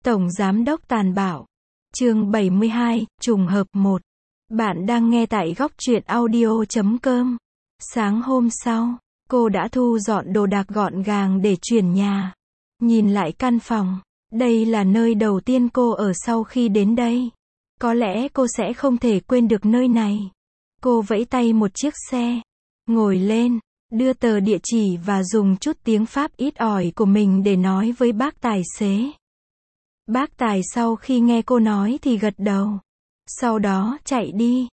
Tổng Giám đốc tàn bạo. Chương 72, trùng hợp 1. Bạn đang nghe tại góc truyện audio.com. Sáng hôm sau, cô đã thu dọn đồ đạc gọn gàng để chuyển nhà. Nhìn lại căn phòng, đây là nơi đầu tiên cô ở sau khi đến đây. Có lẽ cô sẽ không thể quên được nơi này. Cô vẫy tay một chiếc xe, ngồi lên, đưa tờ địa chỉ và dùng chút tiếng Pháp ít ỏi của mình để nói với bác tài xế. Bác tài sau khi nghe cô nói thì gật đầu. Sau đó chạy đi.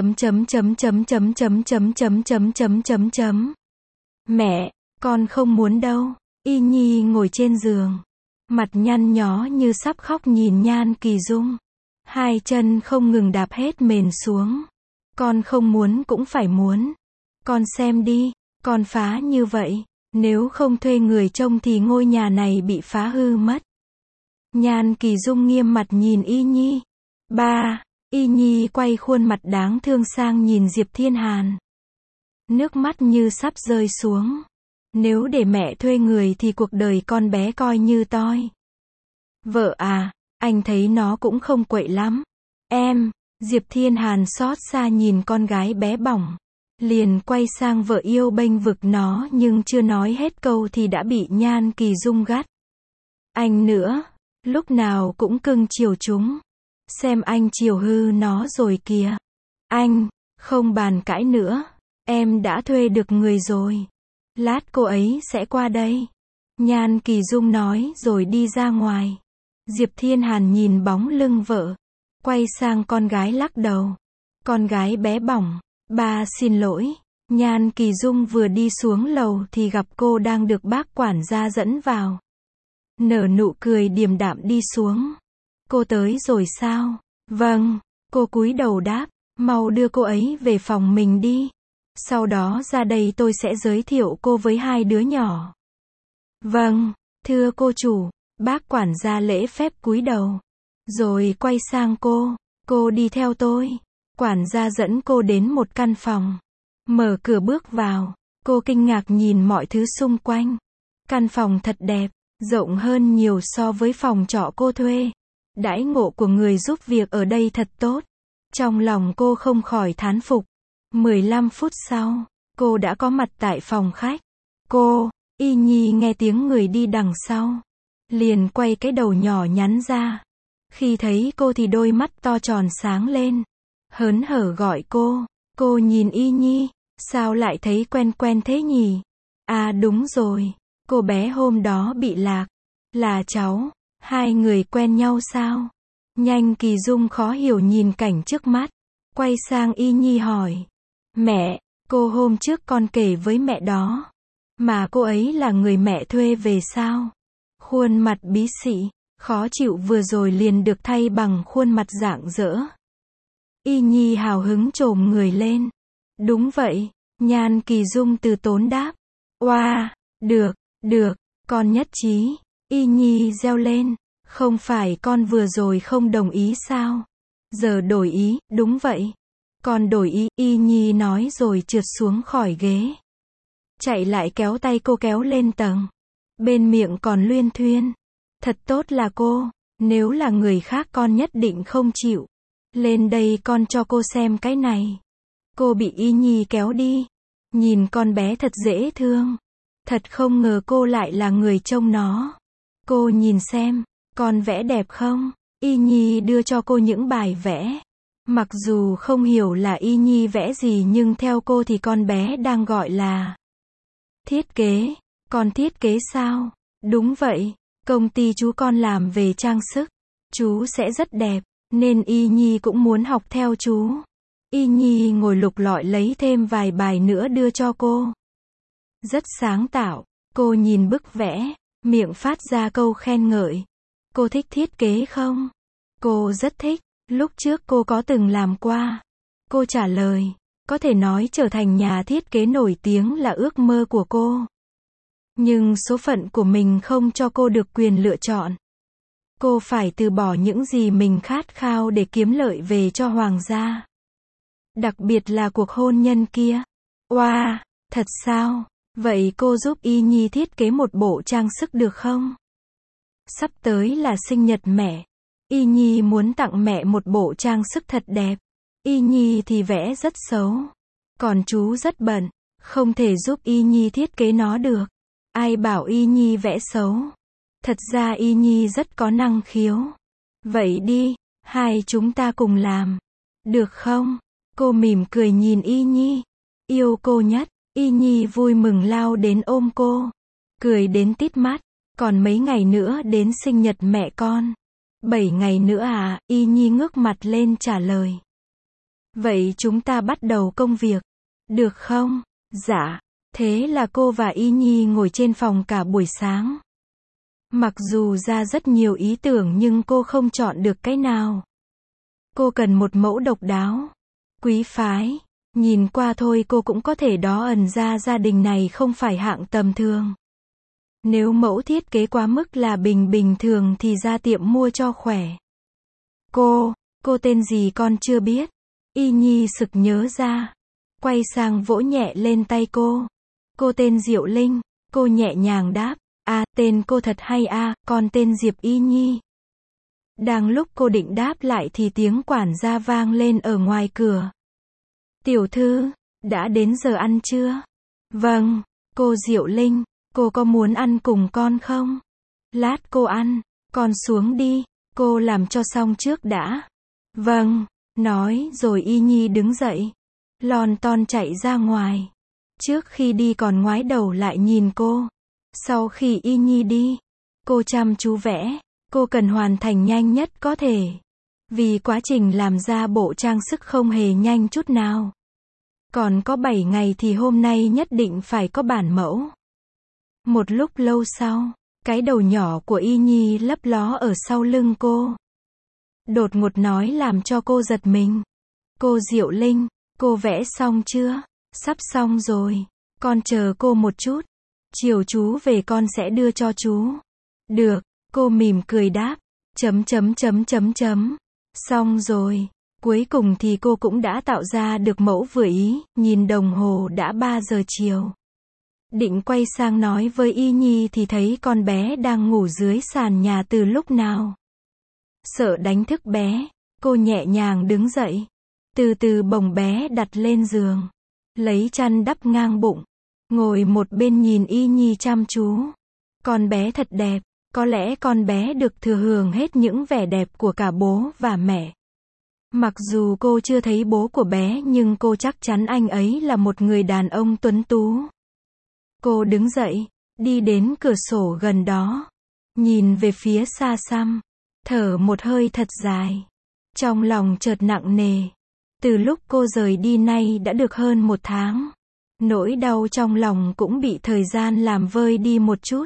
Mẹ, con không muốn đâu. Y Nhi ngồi trên giường, mặt nhăn nhó như sắp khóc nhìn Nhan Kỳ Dung. Hai chân không ngừng đạp hết mền xuống. Con không muốn cũng phải muốn. Con xem đi, con phá như vậy, nếu không thuê người trông thì ngôi nhà này bị phá hư mất. Nhan Kỳ Dung nghiêm mặt nhìn Y Nhi. Ba, Y Nhi quay khuôn mặt đáng thương sang nhìn Diệp Thiên Hàn. Nước mắt như sắp rơi xuống. Nếu để mẹ thuê người thì cuộc đời con bé coi như toi. Vợ à, anh thấy nó cũng không quậy lắm. Em, Diệp Thiên Hàn xót xa nhìn con gái bé bỏng. Liền quay sang vợ yêu bênh vực nó nhưng chưa nói hết câu thì đã bị Nhan Kỳ Dung gắt. Anh nữa, lúc nào cũng cưng chiều chúng. Xem anh chiều hư nó rồi kìa. Anh, không bàn cãi nữa. Em đã thuê được người rồi. Lát cô ấy sẽ qua đây. Nhan Kỳ Dung nói rồi đi ra ngoài. Diệp Thiên Hàn nhìn bóng lưng vợ. Quay sang con gái lắc đầu. Con gái bé bỏng. Ba xin lỗi. Nhan Kỳ Dung vừa đi xuống lầu thì gặp cô đang được bác quản gia dẫn vào. Nở nụ cười điềm đạm đi xuống. Cô tới rồi sao? Vâng. Cô cúi đầu đáp. Mau đưa cô ấy về phòng mình đi. Sau đó ra đây tôi sẽ giới thiệu cô với hai đứa nhỏ. Vâng, thưa cô chủ. Bác quản gia lễ phép cúi đầu. Rồi quay sang cô. Cô đi theo tôi. Quản gia dẫn cô đến một căn phòng. Mở cửa bước vào. Cô kinh ngạc nhìn mọi thứ xung quanh. Căn phòng thật đẹp, rộng hơn nhiều so với phòng trọ cô thuê. Đãi ngộ của người giúp việc ở đây thật tốt. Trong lòng cô không khỏi thán phục. 15 phút sau, cô đã có mặt tại phòng khách. Cô, Y Nhi nghe tiếng người đi đằng sau. Liền quay cái đầu nhỏ nhắn ra. Khi thấy cô thì đôi mắt to tròn sáng lên. Hớn hở gọi cô. Cô nhìn Y Nhi. Sao lại thấy quen quen thế nhỉ? À đúng rồi. Cô bé hôm đó bị lạc. Là cháu. Hai người quen nhau sao? Nhan Kỳ Dung khó hiểu nhìn cảnh trước mắt. Quay sang Y Nhi hỏi. Mẹ, cô hôm trước con kể với mẹ đó. Mà cô ấy là người mẹ thuê về sao? Khuôn mặt bí xị, khó chịu vừa rồi liền được thay bằng khuôn mặt rạng rỡ. Y Nhi hào hứng chồm người lên. Đúng vậy, Nhan Kỳ Dung từ tốn đáp. Oa, được, con nhất trí. Y Nhi reo lên. Không phải con vừa rồi không đồng ý sao? Giờ đổi ý, đúng vậy. Con đổi ý, Y Nhi nói rồi trượt xuống khỏi ghế. Chạy lại kéo tay cô kéo lên tầng. Bên miệng còn luyên thuyên. Thật tốt là cô, nếu là người khác con nhất định không chịu. Lên đây con cho cô xem cái này. Cô bị Y Nhi kéo đi. Nhìn con bé thật dễ thương. Thật không ngờ cô lại là người trông nó. Cô nhìn xem, con vẽ đẹp không? Y Nhi đưa cho cô những bài vẽ. Mặc dù không hiểu là Y Nhi vẽ gì nhưng theo cô thì con bé đang gọi là thiết kế. Con thiết kế sao? Đúng vậy, công ty chú con làm về trang sức. Chú sẽ rất đẹp, nên Y Nhi cũng muốn học theo chú. Y Nhi ngồi lục lọi lấy thêm vài bài nữa đưa cho cô. Rất sáng tạo, cô nhìn bức vẽ, miệng phát ra câu khen ngợi. Cô thích thiết kế không? Cô rất thích, lúc trước cô có từng làm qua. Cô trả lời, có thể nói trở thành nhà thiết kế nổi tiếng là ước mơ của cô. Nhưng số phận của mình không cho cô được quyền lựa chọn. Cô phải từ bỏ những gì mình khát khao để kiếm lợi về cho hoàng gia. Đặc biệt là cuộc hôn nhân kia. Oa, thật sao? Vậy cô giúp Y Nhi thiết kế một bộ trang sức được không? Sắp tới là sinh nhật mẹ. Y Nhi muốn tặng mẹ một bộ trang sức thật đẹp. Y Nhi thì vẽ rất xấu. Còn chú rất bận, không thể giúp Y Nhi thiết kế nó được. Ai bảo Y Nhi vẽ xấu? Thật ra Y Nhi rất có năng khiếu. Vậy đi, hai chúng ta cùng làm. Được không? Cô mỉm cười nhìn Y Nhi. Yêu cô nhất. Y Nhi vui mừng lao đến ôm cô. Cười đến tít mắt. Còn mấy ngày nữa đến sinh nhật mẹ con. 7 ngày nữa à? Y Nhi ngước mặt lên trả lời. Vậy chúng ta bắt đầu công việc. Được không? Dạ. Thế là cô và Y Nhi ngồi trên phòng cả buổi sáng. Mặc dù ra rất nhiều ý tưởng nhưng cô không chọn được cái nào. Cô cần một mẫu độc đáo, quý phái. Nhìn qua thôi cô cũng có thể đoán ẩn ra gia đình này không phải hạng tầm thường. Nếu mẫu thiết kế quá mức là bình thường thì ra tiệm mua cho khỏe. Cô tên gì con chưa biết. Y Nhi sực nhớ ra. Quay sang vỗ nhẹ lên tay cô. Cô tên Diệu Linh. Cô nhẹ nhàng đáp. À, tên cô thật hay à, con tên Diệp Y Nhi. Đang lúc cô định đáp lại thì tiếng quản gia vang lên ở ngoài cửa. Tiểu thư, đã đến giờ ăn chưa? Vâng, cô Diệu Linh, cô có muốn ăn cùng con không? Lát cô ăn, con xuống đi, cô làm cho xong trước đã. Vâng, nói rồi Y Nhi đứng dậy. Lon ton chạy ra ngoài. Trước khi đi còn ngoái đầu lại nhìn cô. Sau khi Y Nhi đi, cô chăm chú vẽ. Cô cần hoàn thành nhanh nhất có thể. Vì quá trình làm ra bộ trang sức không hề nhanh chút nào. Còn có 7 ngày thì hôm nay nhất định phải có bản mẫu. Một lúc lâu sau, cái đầu nhỏ của Y Nhi lấp ló ở sau lưng cô. Đột ngột nói làm cho cô giật mình. Cô Diệu Linh, cô vẽ xong chưa? Sắp xong rồi. Con chờ cô một chút. Chiều chú về con sẽ đưa cho chú. Được, cô mỉm cười đáp. Xong rồi. Cuối cùng thì cô cũng đã tạo ra được mẫu vừa ý, nhìn đồng hồ đã 3 giờ chiều. Định quay sang nói với Y Nhi thì thấy con bé đang ngủ dưới sàn nhà từ lúc nào. Sợ đánh thức bé, cô nhẹ nhàng đứng dậy. Từ từ bồng bé đặt lên giường. Lấy chăn đắp ngang bụng. Ngồi một bên nhìn Y Nhi chăm chú. Con bé thật đẹp, có lẽ con bé được thừa hưởng hết những vẻ đẹp của cả bố và mẹ. Mặc dù cô chưa thấy bố của bé nhưng cô chắc chắn anh ấy là một người đàn ông tuấn tú. Cô đứng dậy, đi đến cửa sổ gần đó. Nhìn về phía xa xăm. Thở một hơi thật dài. Trong lòng chợt nặng nề. Từ lúc cô rời đi nay đã được hơn 1 tháng. Nỗi đau trong lòng cũng bị thời gian làm vơi đi một chút.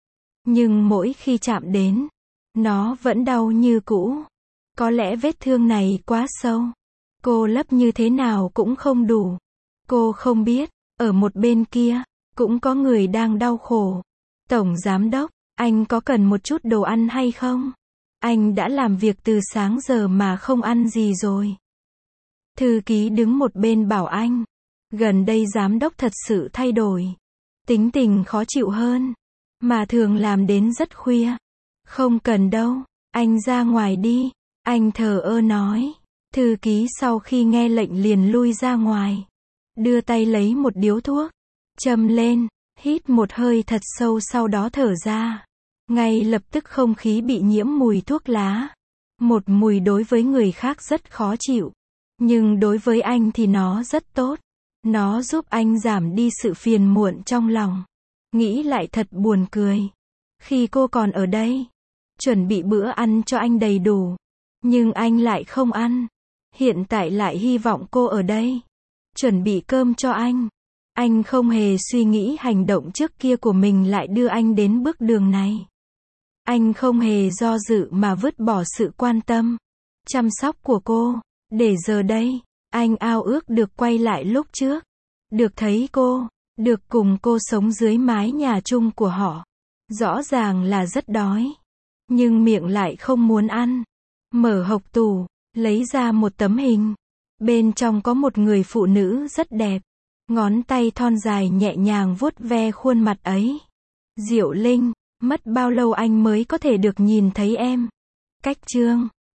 Nhưng mỗi khi chạm đến, nó vẫn đau như cũ. Có lẽ vết thương này quá sâu. Cô lấp như thế nào cũng không đủ. Cô không biết, ở một bên kia, cũng có người đang đau khổ. Tổng giám đốc, anh có cần một chút đồ ăn hay không? Anh đã làm việc từ sáng giờ mà không ăn gì rồi. Thư ký đứng một bên bảo anh. Gần đây giám đốc thật sự thay đổi. Tính tình khó chịu hơn. Mà thường làm đến rất khuya. Không cần đâu, anh ra ngoài đi. Anh thờ ơ nói. Thư ký sau khi nghe lệnh liền lui ra ngoài. Đưa tay lấy một điếu thuốc. Châm lên, hít một hơi thật sâu sau đó thở ra. Ngay lập tức không khí bị nhiễm mùi thuốc lá. Một mùi đối với người khác rất khó chịu. Nhưng đối với anh thì nó rất tốt. Nó giúp anh giảm đi sự phiền muộn trong lòng. Nghĩ lại thật buồn cười. Khi cô còn ở đây, chuẩn bị bữa ăn cho anh đầy đủ. Nhưng anh lại không ăn. Hiện tại lại hy vọng cô ở đây. Chuẩn bị cơm cho anh. Anh không hề suy nghĩ hành động trước kia của mình lại đưa anh đến bước đường này. Anh không hề do dự mà vứt bỏ sự quan tâm, chăm sóc của cô. Để giờ đây, anh ao ước được quay lại lúc trước. Được thấy cô, được cùng cô sống dưới mái nhà chung của họ. Rõ ràng là rất đói. Nhưng miệng lại không muốn ăn. Mở hộc tủ, lấy ra một tấm hình. Bên trong có một người phụ nữ rất đẹp. Ngón tay thon dài nhẹ nhàng vuốt ve khuôn mặt ấy. Diệu Linh, Mất bao lâu anh mới có thể được nhìn thấy em? Cách chương